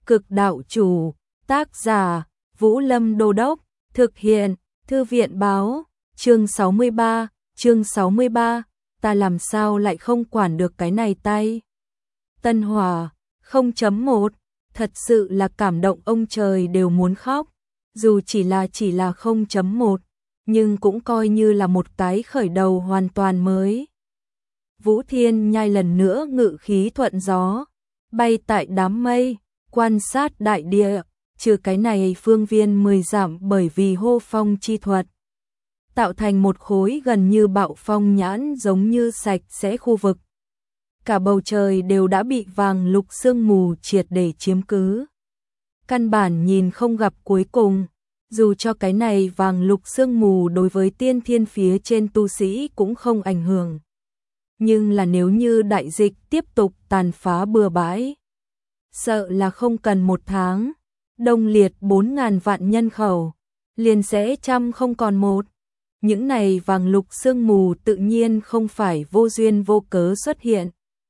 Cực đạo chủ, tác giả, Vũ Lâm Đô Đốc, thực hiện, Thư viện báo, chương 63, ta làm sao lại không quản được cái này tay. Tân Hòa, 0.1, thật sự là cảm động ông trời đều muốn khóc, dù chỉ là 0.1, nhưng cũng coi như là một cái khởi đầu hoàn toàn mới. Vũ Thiên Nhai lần nữa ngự khí thuận gió, bay tại đám mây, quan sát đại địa, trừ cái này phương viên 10 dặm bởi vì hô phong chi thuật, tạo thành một khối gần như bạo phong nhãn giống như sạch sẽ khu vực. Cả bầu trời đều đã bị vàng lục sương mù triệt để chiếm cứ. Căn bản nhìn không gặp cuối cùng, dù cho cái này vàng lục sương mù đối với tiên thiên phía trên tu sĩ cũng không ảnh hưởng. Nhưng là nếu như đại dịch tiếp tục tàn phá bừa bãi, sợ là không cần 1 tháng, Đông Liệt 4.000 vạn nhân khẩu, liền sẽ trăm không còn một. Những này vàng lục sương mù tự nhiên không phải vô duyên vô cớ xuất hiện.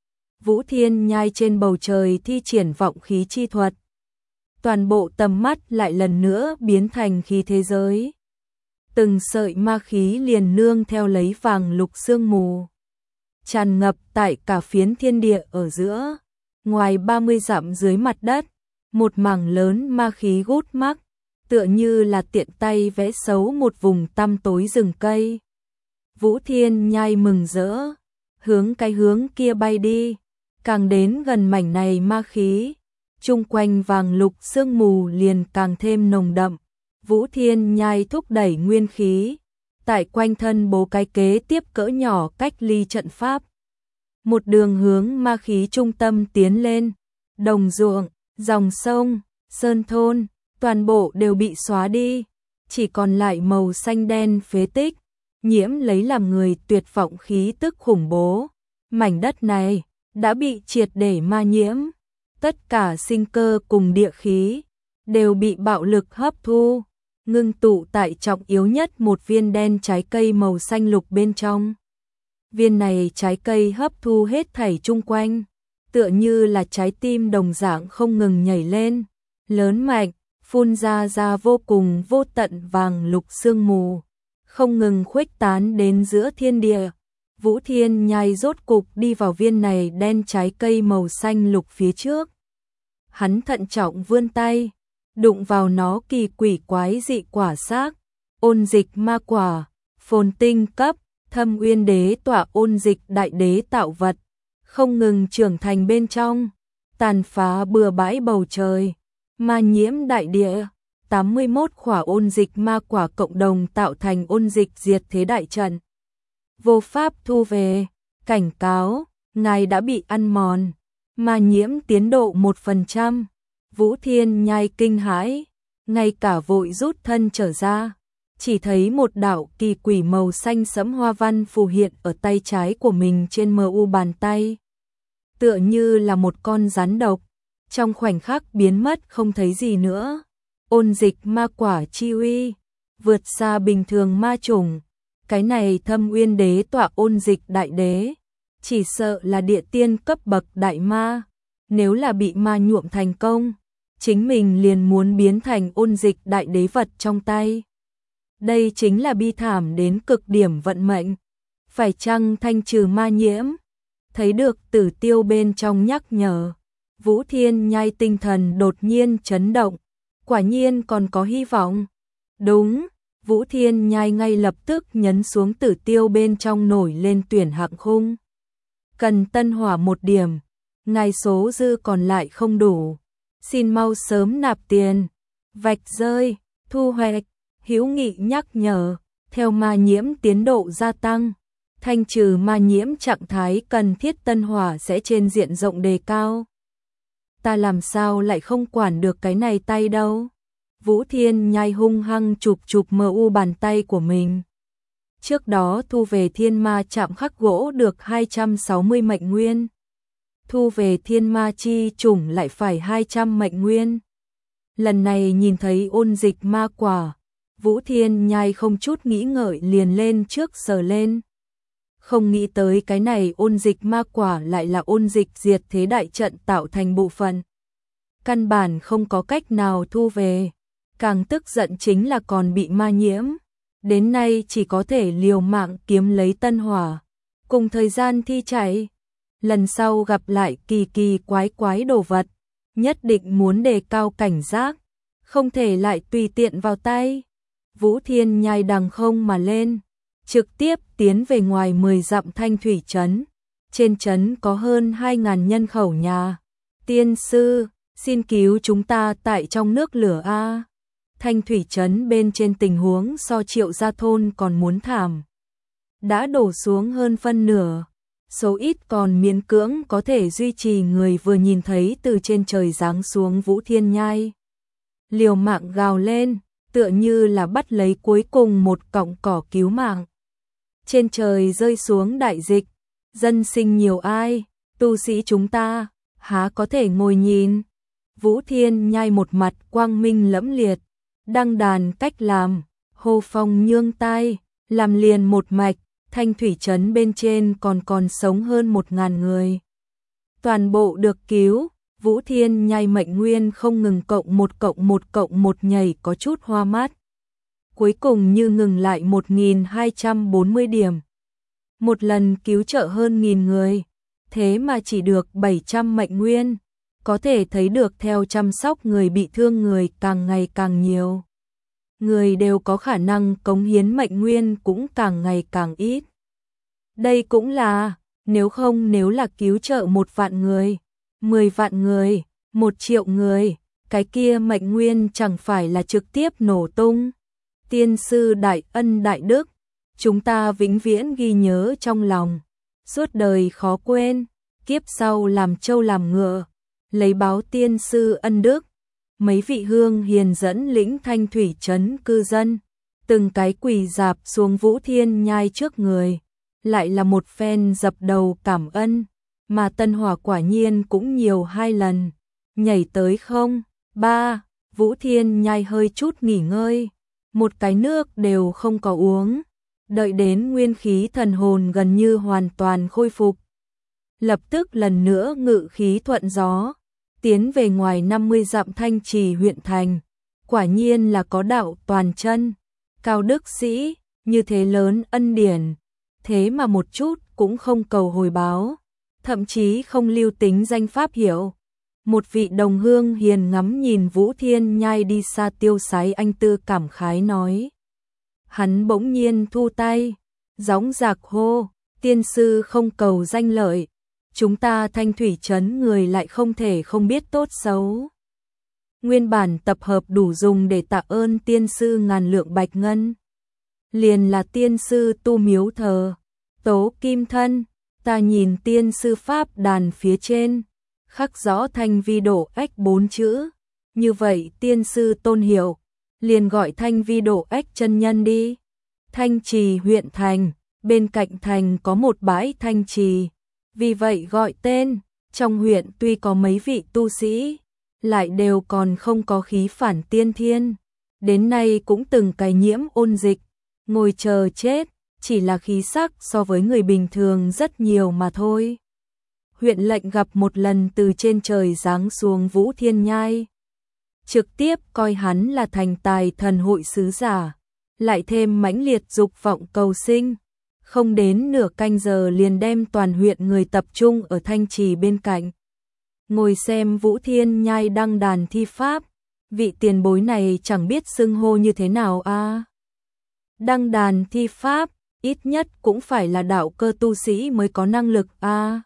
Vũ Thiên Nhai trên bầu trời thi triển vọng khí chi thuật. Toàn bộ tầm mắt lại lần nữa biến thành khí thế giới. Từng sợi ma khí liền nương theo lấy vàng lục sương mù, tràn ngập tại cả phiến thiên địa ở giữa. Ngoài 30 dặm dưới mặt đất, một mảng lớn ma khí gút mắc, tựa như là tiện tay vẽ xấu một vùng tăm tối rừng cây. Vũ Thiên Nhai mừng rỡ, hướng cái hướng kia bay đi, càng đến gần mảnh này ma khí, chung quanh vàng lục sương mù liền càng thêm nồng đậm. Vũ Thiên Nhai thúc đẩy nguyên khí, tại quanh thân bố cái kế tiếp cỡ nhỏ cách ly trận pháp. Một đường hướng ma khí trung tâm tiến lên, đồng ruộng, dòng sông, sơn thôn, toàn bộ đều bị xóa đi, chỉ còn lại màu xanh đen phế tích, nhiễm lấy làm người tuyệt vọng khí tức khủng bố. Mảnh đất này đã bị triệt để ma nhiễm, tất cả sinh cơ cùng địa khí đều bị bạo lực hấp thu, ngưng tụ tại trọng yếu nhất một viên đen trái cây màu xanh lục bên trong. Viên này trái cây hấp thu hết thảy chung quanh, tựa như là trái tim đồng dạng không ngừng nhảy lên, lớn mạnh, phun ra vô cùng vô tận vàng lục sương mù, không ngừng khuếch tán đến giữa thiên địa. Vũ Thiên Nhai rốt cục đi vào viên này đen trái cây màu xanh lục phía trước. Hắn thận trọng vươn tay, đụng vào nó kỳ quỷ quái dị quả xác, ôn dịch ma quả, phồn tinh cấp, Thâm Uyên Đế tỏa ôn dịch đại đế tạo vật, không ngừng trưởng thành bên trong, tàn phá bừa bãi bầu trời, ma nhiễm đại địa. 81 khỏa ôn dịch ma quả cộng đồng tạo thành ôn dịch diệt thế đại trận. Vô pháp thu về, cảnh cáo, ngài đã bị ăn mòn, ma nhiễm tiến độ 1%. Vũ Thiên Nhai kinh hãi, ngay cả vội rút thân trở ra, chỉ thấy một đạo kỳ quỷ màu xanh sẫm hoa văn phù hiện ở tay trái của mình trên mu bàn tay. Tựa như là một con rắn độc, trong khoảnh khắc biến mất không thấy gì nữa. Ôn dịch ma quả chi uy, vượt xa bình thường ma chủng. Cái này Thâm Uyên Đế tọa ôn dịch đại đế, chỉ sợ là địa tiên cấp bậc đại ma. Nếu là bị ma nhuộm thành công, chính mình liền muốn biến thành ôn dịch đại đế vật trong tay. Đây chính là bi thảm đến cực điểm vận mệnh. Phải chăng thanh trừ ma nhiễm? Thấy được Tử Tiêu bên trong nhắc nhở, Vũ Thiên Nhai tinh thần đột nhiên chấn động. Quả nhiên còn có hy vọng. Đúng, Vũ Thiên Nhai ngay lập tức nhấn xuống Tử Tiêu bên trong nổi lên tuyển hạng khung. Cần tân hỏa 1 điểm, ngài số dư còn lại không đủ. Xin mau sớm nạp tiền. Vạch rơi, thu hoạch, hữu nghị nhắc nhở, theo ma nhiễm tiến độ gia tăng, thanh trừ ma nhiễm trạng thái cần thiết tân hỏa sẽ trên diện rộng đề cao. Ta làm sao lại không quản được cái này tay đâu. Vũ Thiên Nhai hung hăng chụp mu bàn tay của mình. Trước đó thu về thiên ma chạm khắc gỗ được 260 mệnh nguyên. Thu về thiên ma chi chủng lại phải 200 mệnh nguyên. Lần này nhìn thấy ôn dịch ma quả, Vũ Thiên Nhai không chút nghĩ ngợi liền lên trước sờ lên. Không nghĩ tới cái này ôn dịch ma quả lại là ôn dịch diệt thế đại trận tạo thành bộ phận. căn bản không có cách nào thu về. Càng tức giận chính là còn bị ma nhiễm. Đến nay chỉ có thể liều mạng kiếm lấy tân hỏa. Cùng thời gian thi chạy. Lần sau gặp lại kỳ kỳ quái quái đồ vật. Nhất định muốn đề cao cảnh giác. Không thể lại tùy tiện vào tay. Vũ Thiên Nhai đằng không mà lên. Trực tiếp tiến về ngoài 10 dặm Thanh Thủy Trấn. Trên trấn có hơn 2.000 nhân khẩu nhà. Tiên sư, xin cứu chúng ta tại trong nước lửa a. Thanh Thủy Trấn bên trên tình huống so Triệu Gia thôn còn muốn thảm. Đã đổ xuống hơn phân nửa. Số ít còn miễn cưỡng có thể duy trì người vừa nhìn thấy từ trên trời giáng xuống Vũ Thiên Nhai. Liều mạng gào lên, tựa như là bắt lấy cuối cùng một cọng cỏ cứu mạng. Trên trời rơi xuống đại dịch, dân sinh nhiều ai, tu sĩ chúng ta, há có thể ngồi nhìn. Vũ Thiên Nhai một mặt quang minh lẫm liệt, đăng đàn cách làm, hô phong nhương tai, làm liền một mạch, Thanh Thủy Trấn bên trên còn sống hơn 1.000 người. Toàn bộ được cứu, Vũ Thiên Nhai mệnh nguyên không ngừng cộng một nhảy có chút hoa mắt. Cuối cùng như ngừng lại 1.240 điểm. Một lần cứu trợ hơn 1.000 người, thế mà chỉ được 700 mệnh nguyên. Có thể thấy được theo chăm sóc người bị thương người càng ngày càng nhiều. Người đều có khả năng cống hiến mệnh nguyên cũng càng ngày càng ít. Đây cũng là, nếu là cứu trợ 1 vạn người, 10 vạn người, 1 triệu người, cái kia mệnh nguyên chẳng phải là trực tiếp nổ tung. Tiên sư đại ân đại đức, chúng ta vĩnh viễn ghi nhớ trong lòng, suốt đời khó quên, kiếp sau làm trâu làm ngựa, lấy báo tiên sư ân đức. Mấy vị hương hiền dẫn lĩnh Thanh Thủy Trấn cư dân, từng cái quỳ dạp xuống Vũ Thiên Nhai trước người, lại là một phen dập đầu cảm ơn, mà tân hỏa quả nhiên cũng nhiều 2 lần, nhảy tới không, 3, Vũ Thiên Nhai hơi chút nghỉ ngơi, một cái nước đều không có uống, đợi đến nguyên khí thần hồn gần như hoàn toàn khôi phục. Lập tức lần nữa ngự khí thuận gió, tiến về ngoài 50 dặm Thanh Trì huyện thành, quả nhiên là có đạo toàn chân, cao đức sĩ, như thế lớn ân điển, thế mà một chút cũng không cầu hồi báo, thậm chí không lưu tính danh pháp hiểu. Một vị đồng hương hiền ngắm nhìn Vũ Thiên Nhai đi xa tiêu sái anh tư cảm khái nói. Hắn bỗng nhiên thu tay, gióng giạc hô, tiên sư không cầu danh lợi, chúng ta Thanh Thủy Trấn người lại không thể không biết tốt xấu. Nguyên bản tập hợp đủ dùng để tạ ơn tiên sư ngàn lượng bạch ngân. Liền là tiên sư tu miếu thờ, tố kim thân, ta nhìn tiên sư pháp đàn phía trên, khắc rõ Thanh Vi Độ Ách 4 chữ, như vậy tiên sư tôn hiệu, liền gọi Thanh Vi Độ Ách chân nhân đi. Thanh Trì huyện thành, bên cạnh thành có một bãi thanh trì, vì vậy gọi tên. Trong huyện tuy có mấy vị tu sĩ, lại đều còn không có khí phản tiên thiên, đến nay cũng từng cái nhiễm ôn dịch, ngồi chờ chết, chỉ là khí sắc so với người bình thường rất nhiều mà thôi. Huyện lệnh gặp một lần từ trên trời giáng xuống Vũ Thiên Nhai, trực tiếp coi hắn là thành tài thần hội sứ giả, lại thêm mãnh liệt dục vọng cầu sinh, không đến nửa canh giờ liền đem toàn huyện người tập trung ở Thanh Trì bên cạnh, ngồi xem Vũ Thiên Nhai đăng đàn thi pháp. Vị tiền bối này chẳng biết xưng hô như thế nào a. Đăng đàn thi pháp, ít nhất cũng phải là đạo cơ tu sĩ mới có năng lực a.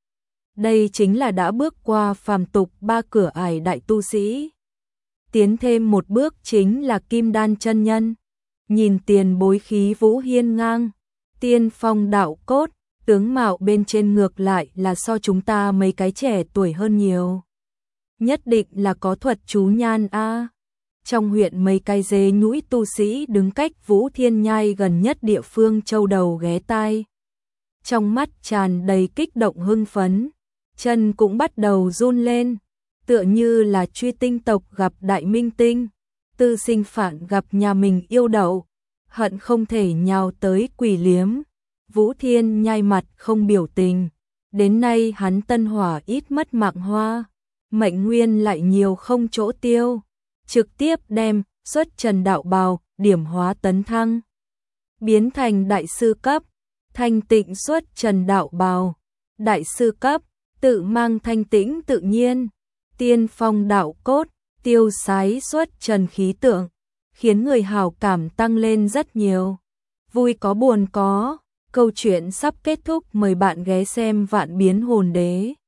Đây chính là đã bước qua phàm tục 3 cửa ải đại tu sĩ. Tiến thêm một bước chính là Kim Đan chân nhân. Nhìn tiền bối khí vũ hiên ngang, tiên phong đạo cốt, tướng mạo bên trên ngược lại là so chúng ta mấy cái trẻ tuổi hơn nhiều. Nhất định là có thuật chú nhan a. Trong huyện mấy cái dế nhũi tu sĩ đứng cách Vũ Thiên Nhai gần nhất địa phương châu đầu ghé tai. Trong mắt tràn đầy kích động hưng phấn, chân cũng bắt đầu run lên, tựa như là truy tinh tộc gặp đại minh tinh, tư sinh phản gặp nhà mình yêu đậu, hận không thể nhào tới quỳ liếm. Vũ Thiên Nhai mặt không biểu tình, đến nay hắn tân hỏa ít mất mạng hoa, mệnh nguyên lại nhiều không chỗ tiêu, trực tiếp đem xuất trần đạo bào, điểm hóa tấn thăng, biến thành đại sư cấp, thanh tịnh xuất trần đạo bào, đại sư cấp, tự mang thanh tĩnh tự nhiên, tiên phong đạo cốt, tiêu sái xuất trần khí tượng, khiến người hảo cảm tăng lên rất nhiều. Vui có buồn có, câu chuyện sắp kết thúc, mời bạn ghé xem Vạn Biến Hồn Đế.